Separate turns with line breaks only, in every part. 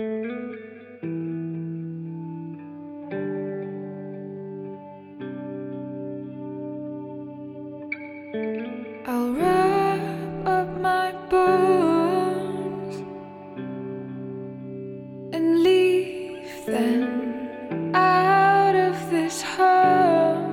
I'll wrap up my bones and leave them out of this home,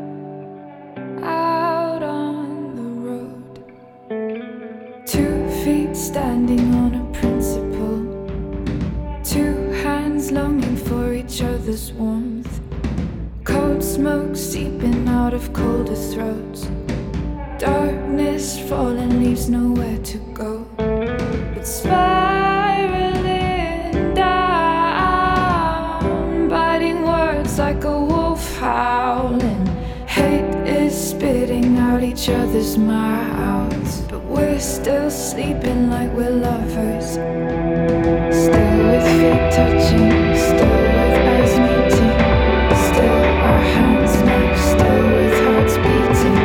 out on the road. 2 feet standing on a principle, 2 hands longing for each other's warmth, cold smoke seeping out of colder throats. Darkness falling leaves nowhere to go, but spiraling down, biting words like a wolf howling. Hate is spitting out each other's mouths, but we're still sleeping like we're lovers. Still with feet touching, still with eyes meeting, still our hands match, still with hearts beating.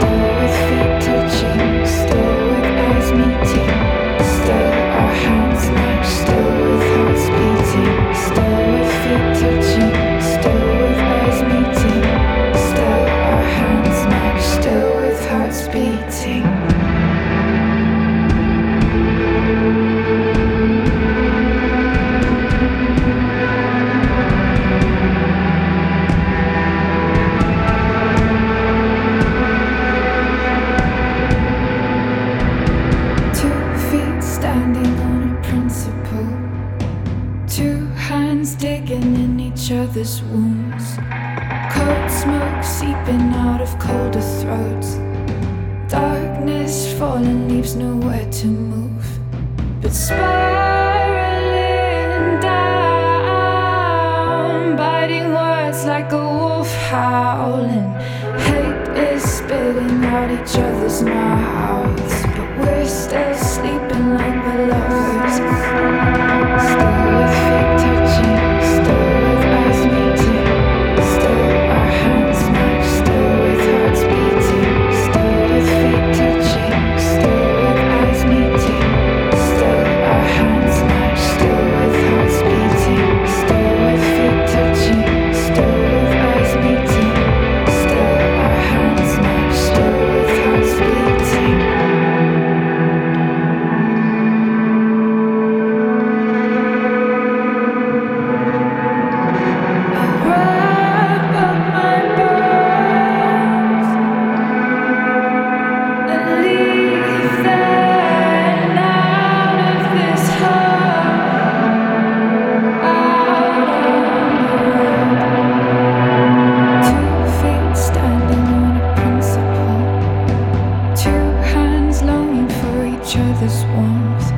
Digging in each other's wounds, cold smoke seeping out of colder throats. Darkness falling leaves nowhere to move, but spiraling down, biting words like a wolf howling. Hate is spitting out each other's mouths, but we're still sleeping like we're lovers. Still with feet touching, still with eyes meeting, still our hands match, still with hearts beating, still with feet touching, still with eyes meeting, still our hands match, still with hearts beating, still with feet touching, still with eyes meeting, still our hands match, still with hearts beating. Each other's warmth,